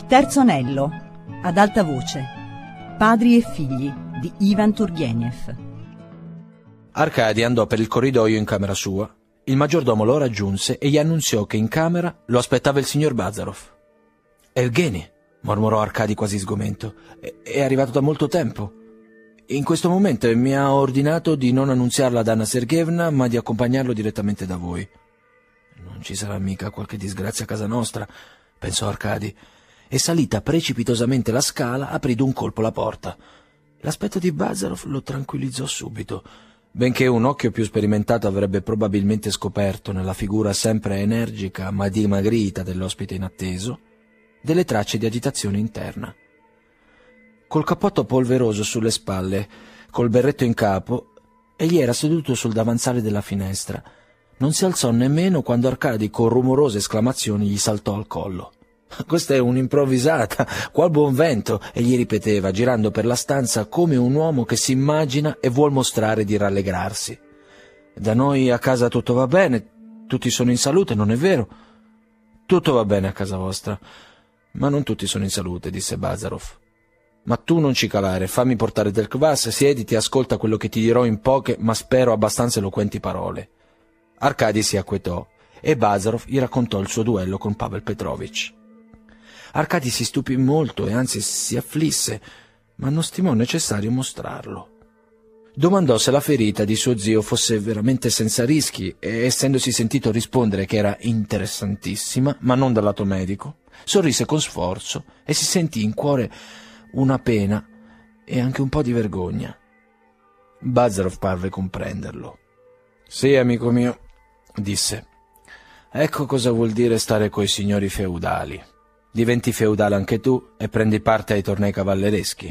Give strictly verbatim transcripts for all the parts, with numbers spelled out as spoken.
Il terzo anello, ad alta voce, Padri e figli di Ivan Turgenev. Arkady andò per il corridoio in camera sua. Il maggiordomo lo raggiunse e gli annunziò che in camera lo aspettava il signor Bazarov. «Evgeny», mormorò Arkady quasi sgomento, «è, è arrivato da molto tempo. In questo momento mi ha ordinato di non annunziarla ad Anna Sergeevna, ma di accompagnarlo direttamente da voi». «Non ci sarà mica qualche disgrazia a casa nostra», pensò Arkady, e salita precipitosamente la scala aprì d'un colpo la porta. L'aspetto di Bazarov lo tranquillizzò subito, benché un occhio più sperimentato avrebbe probabilmente scoperto nella figura sempre energica ma dimagrita dell'ospite inatteso delle tracce di agitazione interna. Col cappotto polveroso sulle spalle, col berretto in capo, egli era seduto sul davanzale della finestra. Non si alzò nemmeno quando Arkady con rumorose esclamazioni gli saltò al collo. «Questa è un'improvvisata, qual buon vento!» egli ripeteva, girando per la stanza come un uomo che si immagina e vuol mostrare di rallegrarsi. «Da noi a casa tutto va bene, tutti sono in salute, non è vero?» «Tutto va bene a casa vostra, ma non tutti sono in salute», disse Bazarov. «Ma tu non ci calare, fammi portare del kvass, siediti e ascolta quello che ti dirò in poche, ma spero abbastanza eloquenti parole». Arkady si acquetò e Bazarov gli raccontò il suo duello con Pavel Petrovich. Arkady si stupì molto e anzi si afflisse, ma non stimò necessario mostrarlo. Domandò se la ferita di suo zio fosse veramente senza rischi e, essendosi sentito rispondere che era interessantissima, ma non dal lato medico, sorrise con sforzo e si sentì in cuore una pena e anche un po' di vergogna. Bazarov parve comprenderlo. «Sì, amico mio», disse, «ecco cosa vuol dire stare coi signori feudali. Diventi feudale anche tu e prendi parte ai tornei cavallereschi».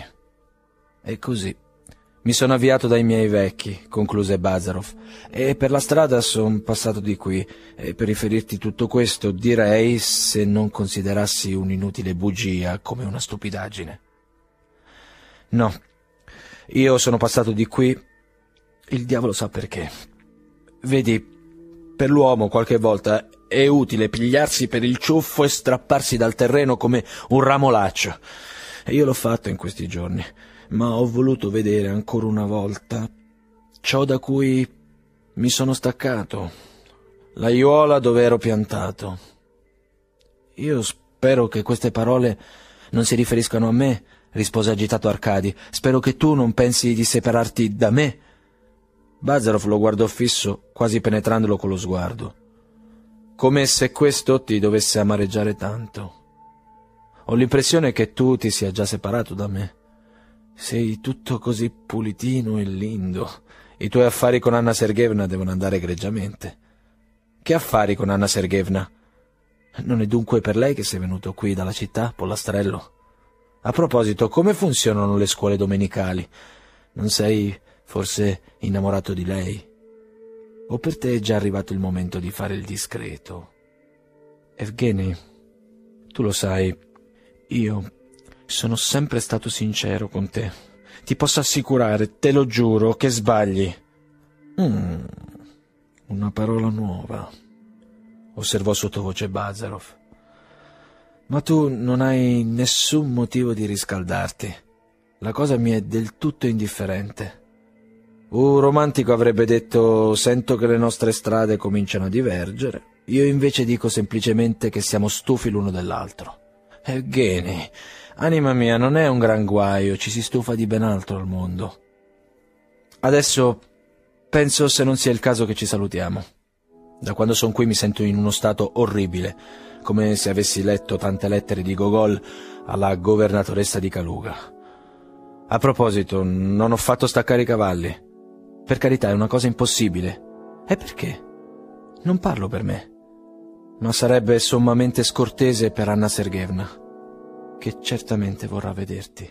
«E così mi sono avviato dai miei vecchi», concluse Bazarov, «e per la strada son passato di qui, e per riferirti tutto questo direi, se non considerassi un'inutile bugia come una stupidaggine. No, io sono passato di qui, il diavolo sa perché. Vedi, per l'uomo qualche volta è utile pigliarsi per il ciuffo e strapparsi dal terreno come un ramo laccio. E io l'ho fatto in questi giorni, ma ho voluto vedere ancora una volta ciò da cui mi sono staccato, l'aiuola dove ero piantato. Io spero che queste parole non si riferiscano a me», rispose agitato Arkady. «Spero che tu non pensi di separarti da me». Bazarov lo guardò fisso, quasi penetrandolo con lo sguardo. «Come se questo ti dovesse amareggiare tanto. Ho l'impressione che tu ti sia già separato da me. Sei tutto così pulitino e lindo. I tuoi affari con Anna Sergeevna devono andare egregiamente». «Che affari con Anna Sergeevna? Non è dunque per lei che sei venuto qui dalla città, pollastrello? A proposito, come funzionano le scuole domenicali? Non sei forse innamorato di lei? O per te è già arrivato il momento di fare il discreto?» «Evgeny, tu lo sai, io sono sempre stato sincero con te. Ti posso assicurare, te lo giuro, che sbagli». Mm, «una parola nuova», osservò sottovoce Bazarov. «Ma tu non hai nessun motivo di riscaldarti. La cosa mi è del tutto indifferente. Un romantico avrebbe detto: sento che le nostre strade cominciano a divergere. Io invece dico semplicemente che siamo stufi l'uno dell'altro. Evgeny, anima mia, non è un gran guaio, ci si stufa di ben altro al mondo. Adesso penso se non sia il caso che ci salutiamo. Da quando sono qui mi sento in uno stato orribile, come se avessi letto tante lettere di Gogol alla governatoressa di Kaluga. A proposito, non ho fatto staccare i cavalli. Per carità, è una cosa impossibile. E perché? Non parlo per me, ma sarebbe sommamente scortese per Anna Sergeevna, che certamente vorrà vederti».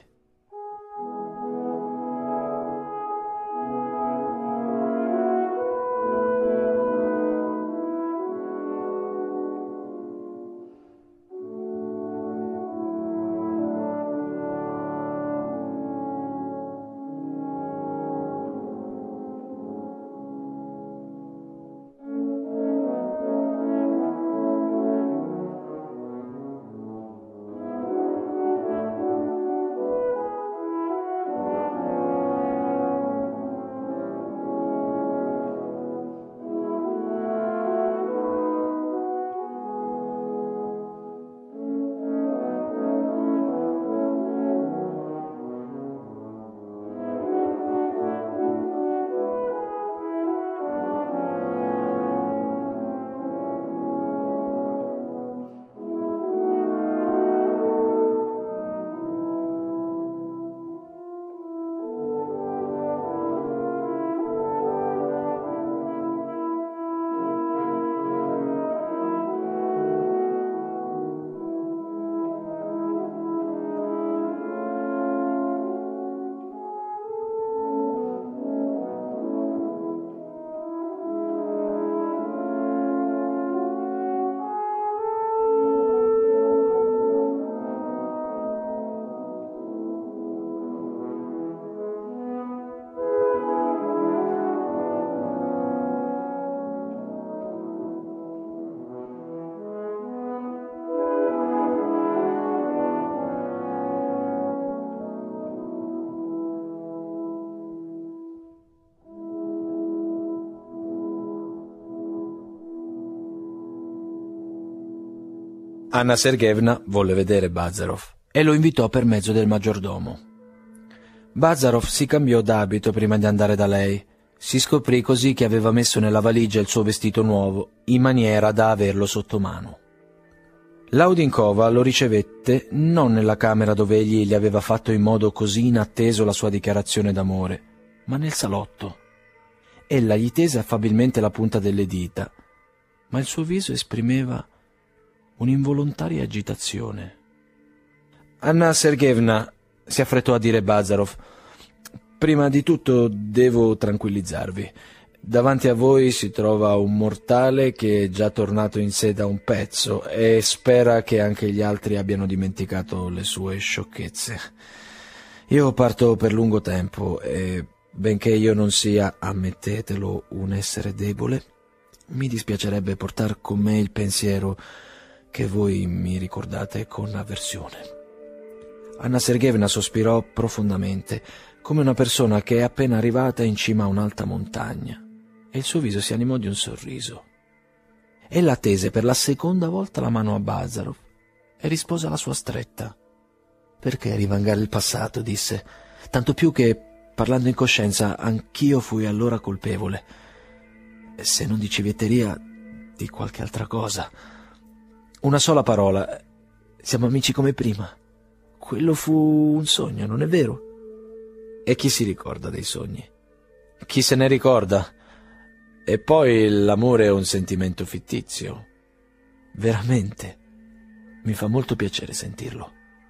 Anna Sergeyevna volle vedere Bazarov e lo invitò per mezzo del maggiordomo. Bazarov si cambiò d'abito prima di andare da lei. Si scoprì così che aveva messo nella valigia il suo vestito nuovo, in maniera da averlo sotto mano. Laudinkova lo ricevette non nella camera dove egli gli aveva fatto in modo così inatteso la sua dichiarazione d'amore, ma nel salotto. Ella gli tese affabilmente la punta delle dita, ma il suo viso esprimeva un'involontaria agitazione. «Anna Sergeyevna», si affrettò a dire Bazarov, «prima di tutto devo tranquillizzarvi. Davanti a voi si trova un mortale che è già tornato in sé da un pezzo e spera che anche gli altri abbiano dimenticato le sue sciocchezze. Io parto per lungo tempo e, benché io non sia, ammettetelo, un essere debole, mi dispiacerebbe portar con me il pensiero che voi mi ricordate con avversione». Anna Sergeyevna sospirò profondamente, come una persona che è appena arrivata in cima a un'alta montagna, e il suo viso si animò di un sorriso. Ella tese per la seconda volta la mano a Bazarov e rispose alla sua stretta. «Perché rivangare il passato?» disse, «tanto più che, parlando in coscienza, anch'io fui allora colpevole. Se non di civetteria, di qualche altra cosa. Una sola parola. Siamo amici come prima. Quello fu un sogno, non è vero?» E chi si ricorda dei sogni? Chi se ne ricorda? E poi l'amore è un sentimento fittizio. Veramente. Mi fa molto piacere sentirlo.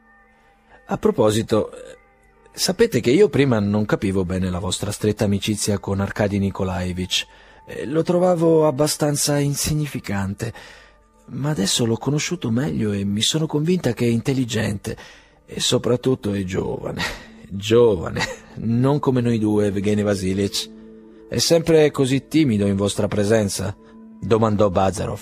A proposito, sapete che io prima non capivo bene la vostra stretta amicizia con Arkady Nikolaevich. Lo trovavo abbastanza insignificante, ma adesso l'ho conosciuto meglio e mi sono convinta che è intelligente e soprattutto è giovane. Giovane, non come noi due, Evgeny Vasilievich. È sempre così timido in vostra presenza? Domandò Bazarov.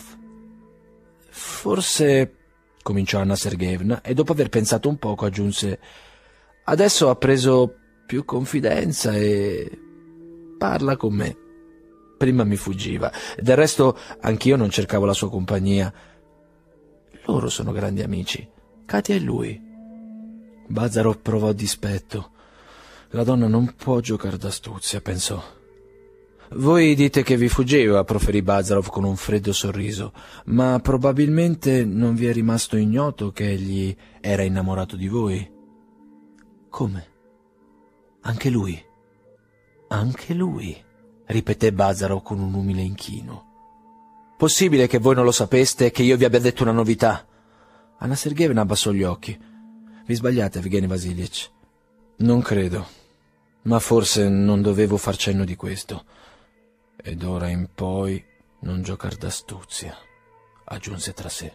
Forse, cominciò Anna Sergeyevna, e dopo aver pensato un poco aggiunse, adesso ha preso più confidenza e parla con me. Prima mi fuggiva, del resto anch'io non cercavo la sua compagnia. Loro sono grandi amici, Katia e lui. Bazarov provò dispetto. La donna non può giocare d'astuzia, pensò. Voi dite che vi fuggiva, proferì Bazarov con un freddo sorriso, ma probabilmente non vi è rimasto ignoto che egli era innamorato di voi. Come? Anche lui? Anche lui? Ripeté Bazarov con un umile inchino. Possibile che voi non lo sapeste e che io vi abbia detto una novità? Anna Sergeyevna abbassò gli occhi. Vi sbagliate, Evgeny Vasilievich. Non credo, ma forse non dovevo far cenno di questo. Ed ora in poi non giocar d'astuzia, aggiunse tra sé.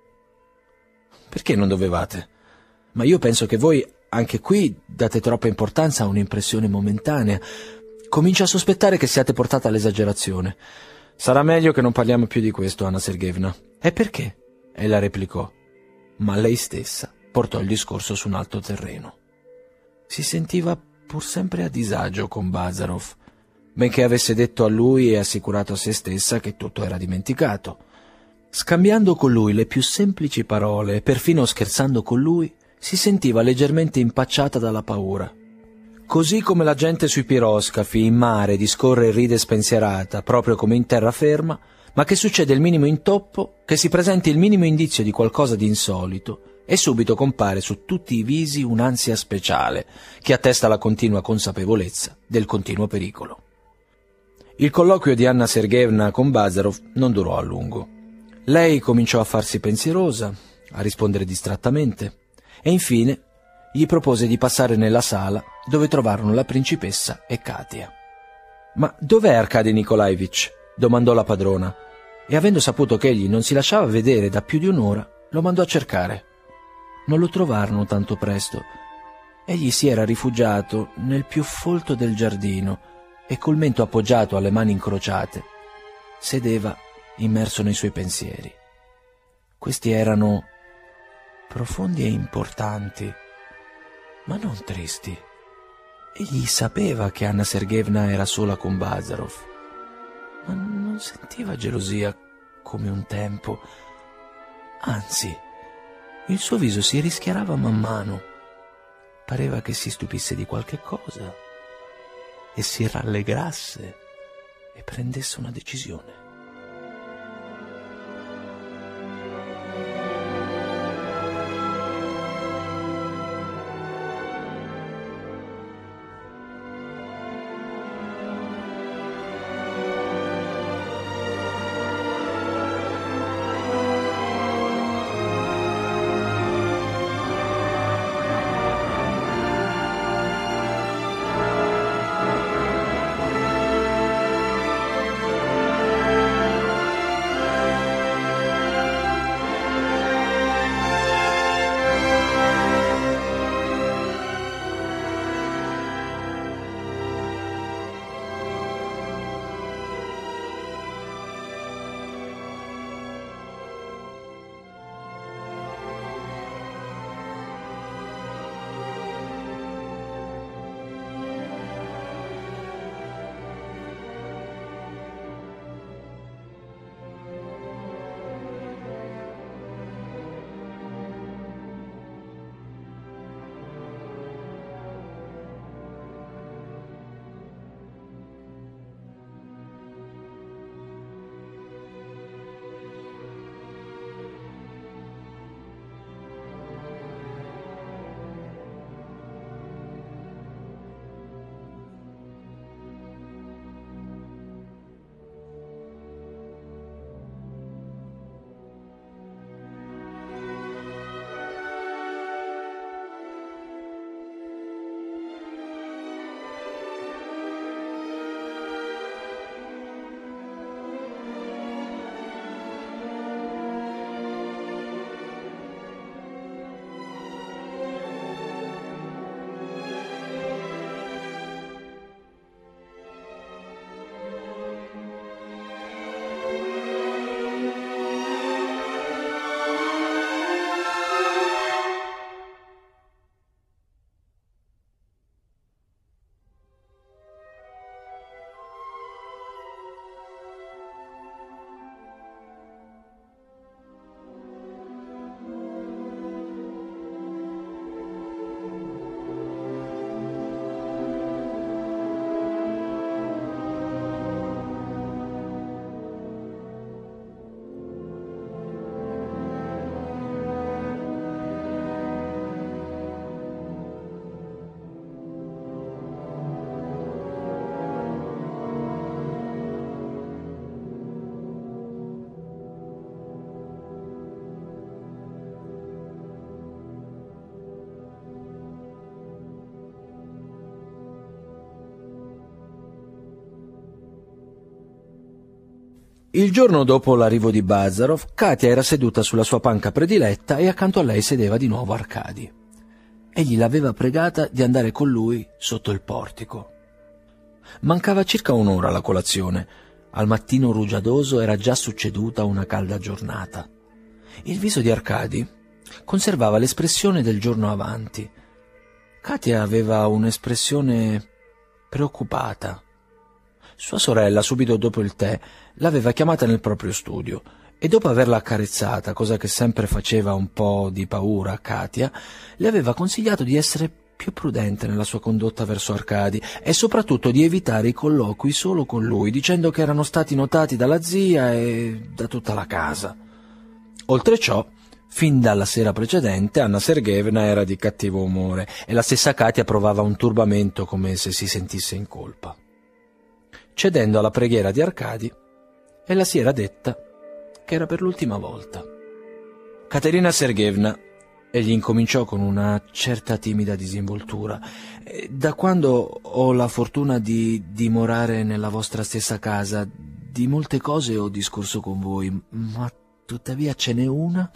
Perché non dovevate? Ma io penso che voi, anche qui, date troppa importanza a un'impressione momentanea. Comincio a sospettare che siate portata all'esagerazione. Sarà meglio che non parliamo più di questo, Anna Sergeyevna. E perché? Ella replicò, ma lei stessa portò il discorso su un alto terreno. Si sentiva pur sempre a disagio con Bazarov, benché avesse detto a lui e assicurato a se stessa che tutto era dimenticato. Scambiando con lui le più semplici parole e perfino scherzando con lui, si sentiva leggermente impacciata dalla paura. Così come la gente sui piroscafi in mare discorre e ride spensierata, proprio come in terraferma, ma che succede il minimo intoppo, che si presenti il minimo indizio di qualcosa di insolito, e subito compare su tutti i visi un'ansia speciale che attesta la continua consapevolezza del continuo pericolo. Il colloquio di Anna Sergeyevna con Bazarov non durò a lungo. Lei cominciò a farsi pensierosa, a rispondere distrattamente, e infine gli propose di passare nella sala dove trovarono la principessa e Katia. «Ma dov'è Arkady Nikolaevich?» domandò la padrona, e avendo saputo che egli non si lasciava vedere da più di un'ora, lo mandò a cercare. Non lo trovarono tanto presto. Egli si era rifugiato nel più folto del giardino e col mento appoggiato alle mani incrociate sedeva immerso nei suoi pensieri. Questi erano profondi e importanti, ma non tristi. Egli sapeva che Anna Sergeyevna era sola con Bazarov, ma non sentiva gelosia come un tempo. Anzi, Il suo viso si rischiarava man mano. Pareva che si stupisse di qualche cosa e si rallegrasse e prendesse una decisione. Il giorno dopo l'arrivo di Bazarov, Katia era seduta sulla sua panca prediletta e accanto a lei sedeva di nuovo Arkady. Egli l'aveva pregata di andare con lui sotto il portico. Mancava circa un'ora alla colazione. Al mattino rugiadoso era già succeduta una calda giornata. Il viso di Arkady conservava l'espressione del giorno avanti. Katia aveva un'espressione preoccupata. Sua sorella, subito dopo il tè, l'aveva chiamata nel proprio studio e dopo averla accarezzata, cosa che sempre faceva un po' di paura a Katia, le aveva consigliato di essere più prudente nella sua condotta verso Arkady e soprattutto di evitare i colloqui solo con lui, dicendo che erano stati notati dalla zia e da tutta la casa. Oltre ciò, fin dalla sera precedente Anna Sergeevna era di cattivo umore e la stessa Katia provava un turbamento come se si sentisse in colpa. Cedendo alla preghiera di Arkady, ella si era detta che era per l'ultima volta. Caterina Sergeevna, egli incominciò con una certa timida disinvoltura, da quando ho la fortuna di dimorare nella vostra stessa casa, di molte cose ho discorso con voi, ma tuttavia ce n'è una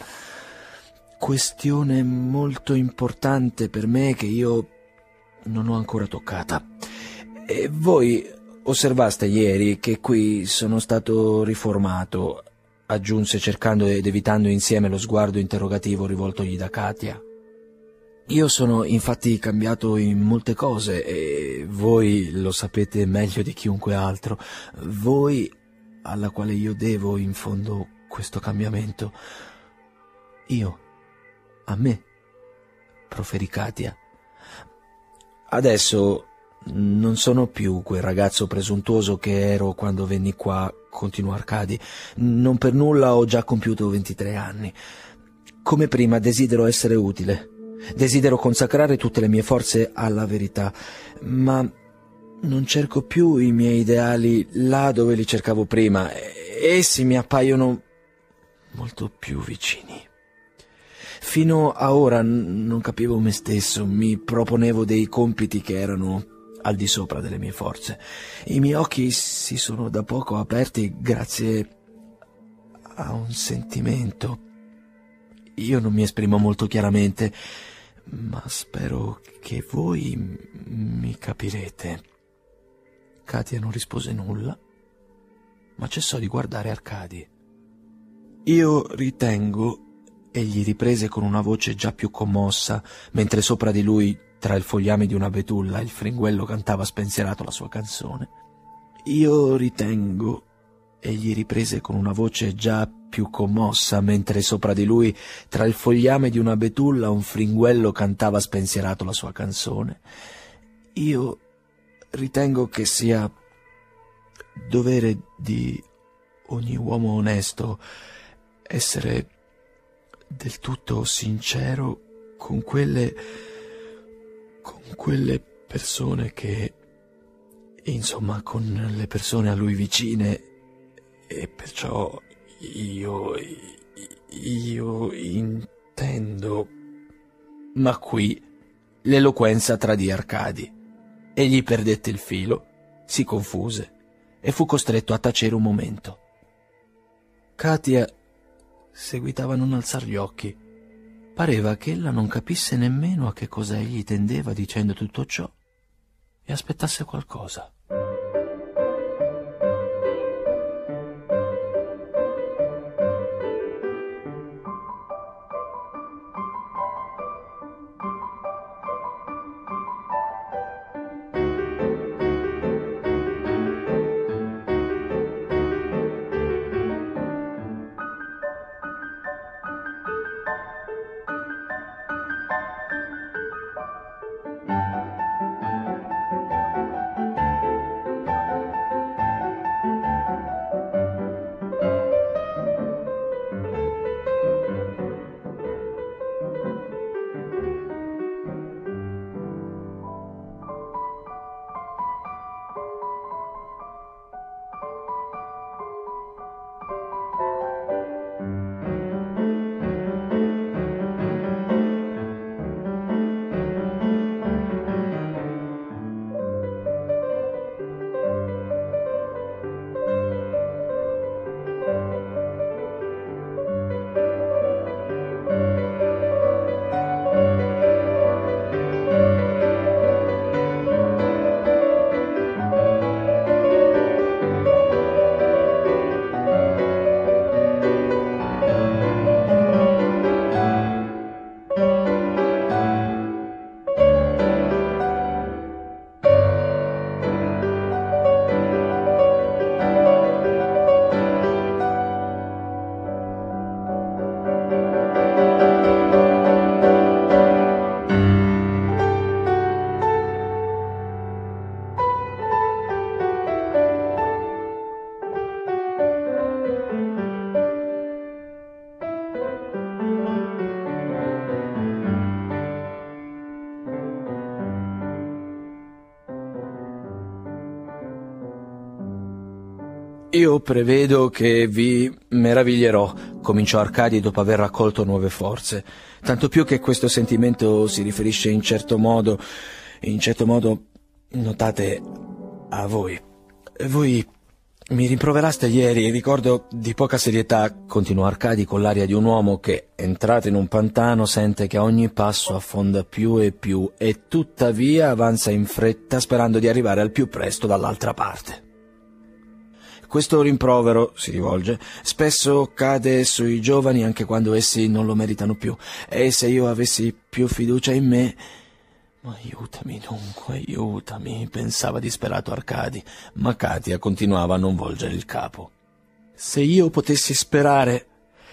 questione molto importante per me che io non ho ancora toccata. E voi osservaste ieri che qui sono stato riformato, aggiunse cercando ed evitando insieme lo sguardo interrogativo rivoltogli da Katia. Io sono infatti cambiato in molte cose e voi lo sapete meglio di chiunque altro. Voi, alla quale io devo in fondo questo cambiamento. Io A me, proferì Katia. Adesso non sono più quel ragazzo presuntuoso che ero quando venni qua, continuò Arcadi. Non per nulla ho già compiuto ventitré anni. Come prima desidero essere utile. Desidero consacrare tutte le mie forze alla verità, ma non cerco più i miei ideali là dove li cercavo prima. Essi mi appaiono molto più vicini. Fino a ora n- non capivo me stesso, mi proponevo dei compiti che erano al di sopra delle mie forze. I miei occhi si sono da poco aperti grazie a un sentimento. Io non mi esprimo molto chiaramente, ma spero che voi mi capirete. Katia non rispose nulla, ma cessò di guardare Arcadi. Io ritengo, egli riprese con una voce già più commossa, mentre sopra di lui, tra il fogliame di una betulla, il fringuello cantava spensierato la sua canzone. Io ritengo, egli riprese con una voce già più commossa, mentre sopra di lui, tra il fogliame di una betulla, un fringuello cantava spensierato la sua canzone. Io ritengo che sia dovere di ogni uomo onesto essere del tutto sincero con quelle con quelle persone che, insomma, con le persone a lui vicine, e perciò io io intendo. Ma qui l'eloquenza tradì Arcadi. Egli perdette il filo, si confuse e fu costretto a tacere un momento. Katia seguitava a non alzar gli occhi. Pareva che ella non capisse nemmeno a che cosa egli tendeva dicendo tutto ciò e aspettasse qualcosa. Io prevedo che vi meraviglierò, cominciò Arcadi dopo aver raccolto nuove forze, tanto più che questo sentimento si riferisce in certo modo, in certo modo, notate, a voi. Voi mi rimproveraste ieri, ricordo di poca serietà, continuò Arcadi con l'aria di un uomo che, entrato in un pantano, sente che a ogni passo affonda più e più e tuttavia avanza in fretta sperando di arrivare al più presto dall'altra parte. Questo rimprovero, si rivolge, spesso cade sui giovani anche quando essi non lo meritano più, e se io avessi più fiducia in me... Aiutami dunque, aiutami, pensava disperato Arcadi, ma Katia continuava a non volgere il capo. Se io potessi sperare,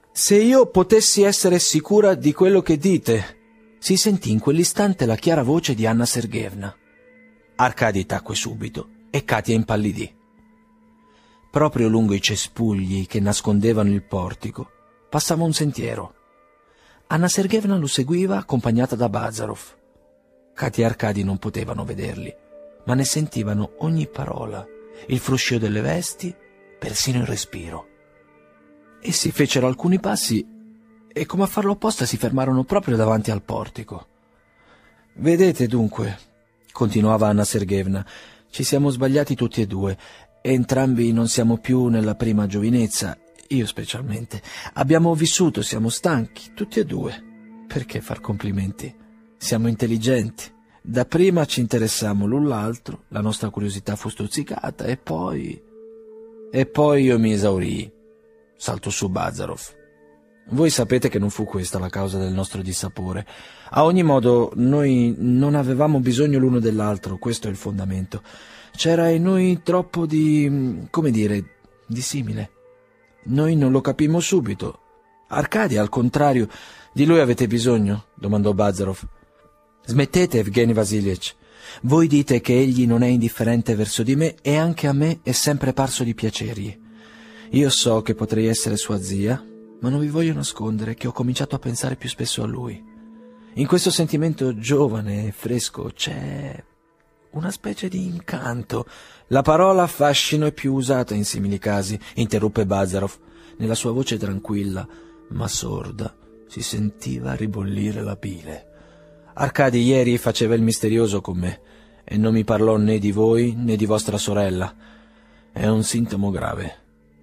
Se io potessi essere sicura di quello che dite... Si sentì in quell'istante la chiara voce di Anna Sergeevna. Arkady tacque subito e Katia impallidì. Proprio lungo i cespugli che nascondevano il portico passava un sentiero. Anna Sergeevna lo seguiva accompagnata da Bazarov. Katia e Arkady non potevano vederli, ma ne sentivano ogni parola, il fruscio delle vesti, persino il respiro. Essi fecero alcuni passi e, come a farlo apposta, si fermarono proprio davanti al portico. «Vedete dunque», continuava Anna Sergeevna, «ci siamo sbagliati tutti e due. Entrambi non siamo più nella prima giovinezza, io specialmente. Abbiamo vissuto, siamo stanchi, tutti e due. Perché far complimenti? Siamo intelligenti. Dapprima ci interessammo l'un l'altro, la nostra curiosità fu stuzzicata e poi... E poi io mi esaurii», saltò su Bazarov. «Voi sapete che non fu questa la causa del nostro dissapore. A ogni modo, noi non avevamo bisogno l'uno dell'altro, questo è il fondamento. C'era in noi troppo di... come dire, di simile. Noi non lo capimmo subito. Arkady, al contrario, di lui avete bisogno?» domandò Bazarov. «Smettete, Evgeny Vasilievich. Voi dite che egli non è indifferente verso di me e anche a me è sempre parso di piacergli. Io so che potrei essere sua zia, ma non vi voglio nascondere che ho cominciato a pensare più spesso a lui. In questo sentimento giovane e fresco c'è una specie di incanto. La parola fascino è più usata in simili casi», interruppe Bazarov. Nella sua voce tranquilla, ma sorda, si sentiva ribollire la bile. «Arkady ieri faceva il misterioso con me e non mi parlò né di voi né di vostra sorella. È un sintomo grave».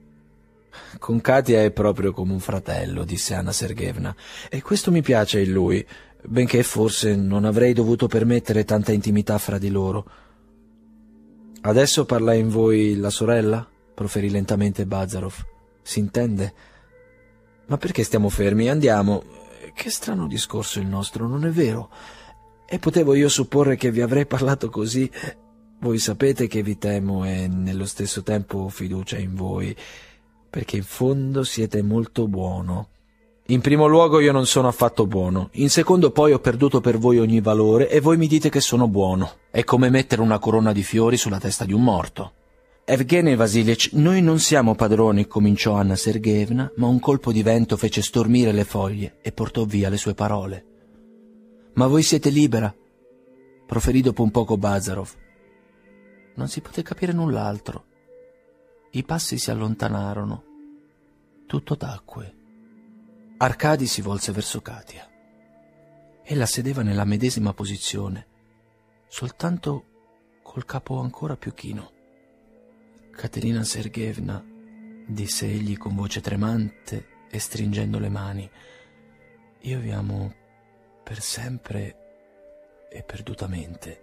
«Con Katia è proprio come un fratello», disse Anna Sergeevna, «e questo mi piace in lui, benché forse non avrei dovuto permettere tanta intimità fra di loro». «Adesso parla in voi la sorella?» proferì lentamente Bazarov. «Si intende?» «Ma perché stiamo fermi? Andiamo. Che strano discorso il nostro, non è vero? E potevo io supporre che vi avrei parlato così? Voi sapete che vi temo e nello stesso tempo ho fiducia in voi, perché in fondo siete molto buono. In primo luogo io non sono affatto buono, in secondo poi ho perduto per voi ogni valore e voi mi dite che sono buono. È come mettere una corona di fiori sulla testa di un morto». «Evgeny Vasilievich, noi non siamo padroni», cominciò Anna Sergeevna, ma un colpo di vento fece stormire le foglie e portò via le sue parole. «Ma voi siete libera», proferì dopo un poco Bazarov. Non si poté capire null'altro. I passi si allontanarono. Tutto tacque. Arkady si volse verso Katia. Ella sedeva nella medesima posizione, soltanto col capo ancora più chino. «Katerina Sergeevna», disse egli con voce tremante e stringendo le mani, «io vi amo per sempre e perdutamente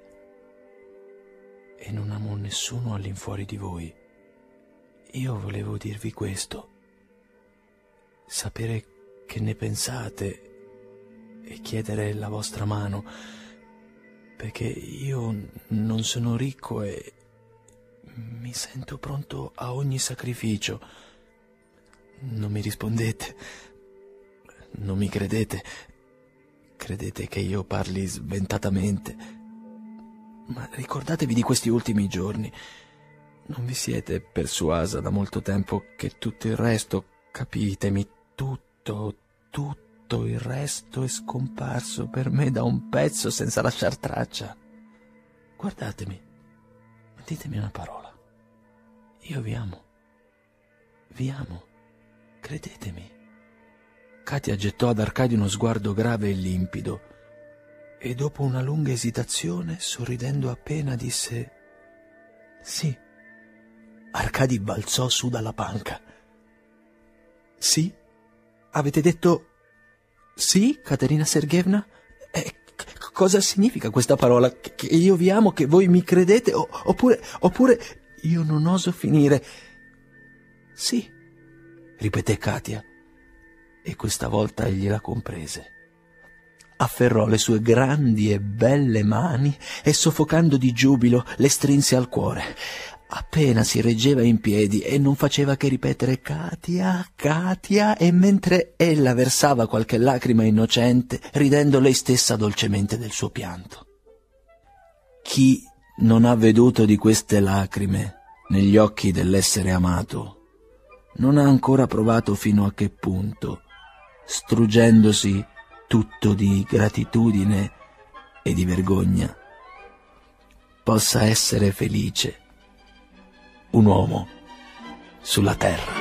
e non amo nessuno all'infuori di voi. Io volevo dirvi questo, sapere che ne pensate e chiedere la vostra mano, perché io non sono ricco e mi sento pronto a ogni sacrificio. Non mi rispondete, non mi credete, credete che io parli sventatamente, ma ricordatevi di questi ultimi giorni. Non vi siete persuasa da molto tempo che tutto il resto, capitemi, tutto, tutto il resto è scomparso per me da un pezzo senza lasciar traccia. Guardatemi, ditemi una parola. Io vi amo, vi amo, credetemi». Katia gettò ad Arkady uno sguardo grave e limpido e dopo una lunga esitazione, sorridendo appena, disse «Sì». Arkady balzò su dalla panca. «Sì? Avete detto sì, Katerina Sergeevna? Eh, c- cosa significa questa parola? Che, che io vi amo, che voi mi credete? O, oppure, oppure io non oso finire?» «Sì», ripeté Katia, e questa volta egli la comprese. Afferrò le sue grandi e belle mani e, soffocando di giubilo, le strinse al cuore. Appena si reggeva in piedi e non faceva che ripetere Katia, Katia, e mentre ella versava qualche lacrima innocente, ridendo lei stessa dolcemente del suo pianto. Chi non ha veduto di queste lacrime negli occhi dell'essere amato non ha ancora provato fino a che punto, struggendosi tutto di gratitudine e di vergogna, possa essere felice un uomo sulla terra.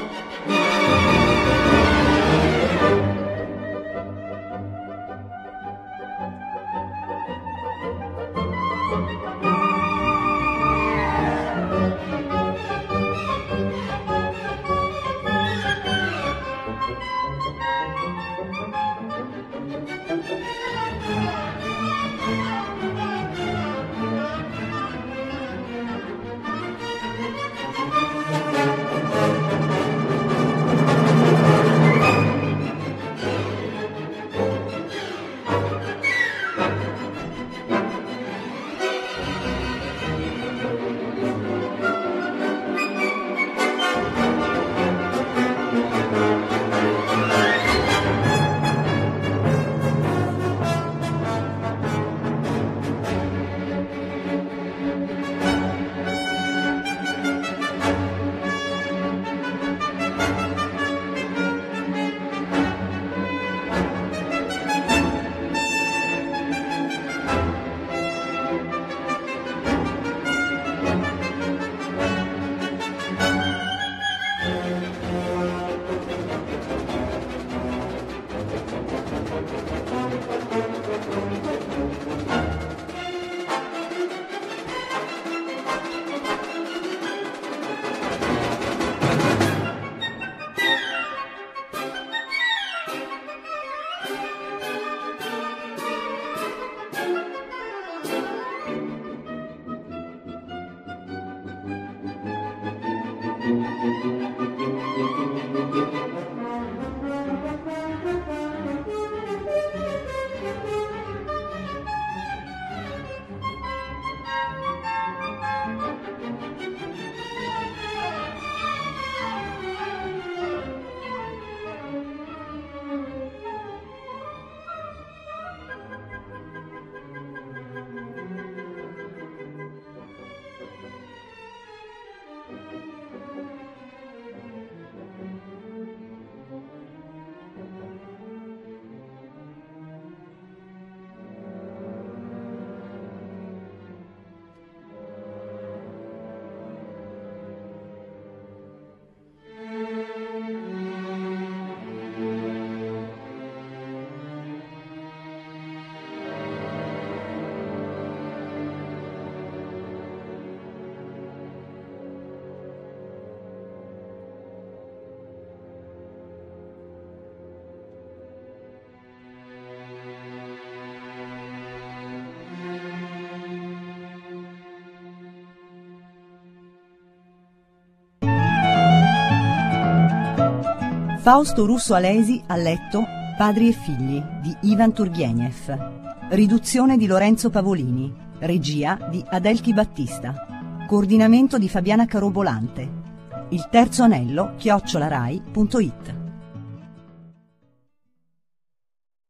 Fausto Russo Alesi a letto Padri e figli di Ivan Turgenev. Riduzione di Lorenzo Pavolini. Regia di Adelchi Battista. Coordinamento di Fabiana Carobolante. Il terzo anello chiocciolarai punto it.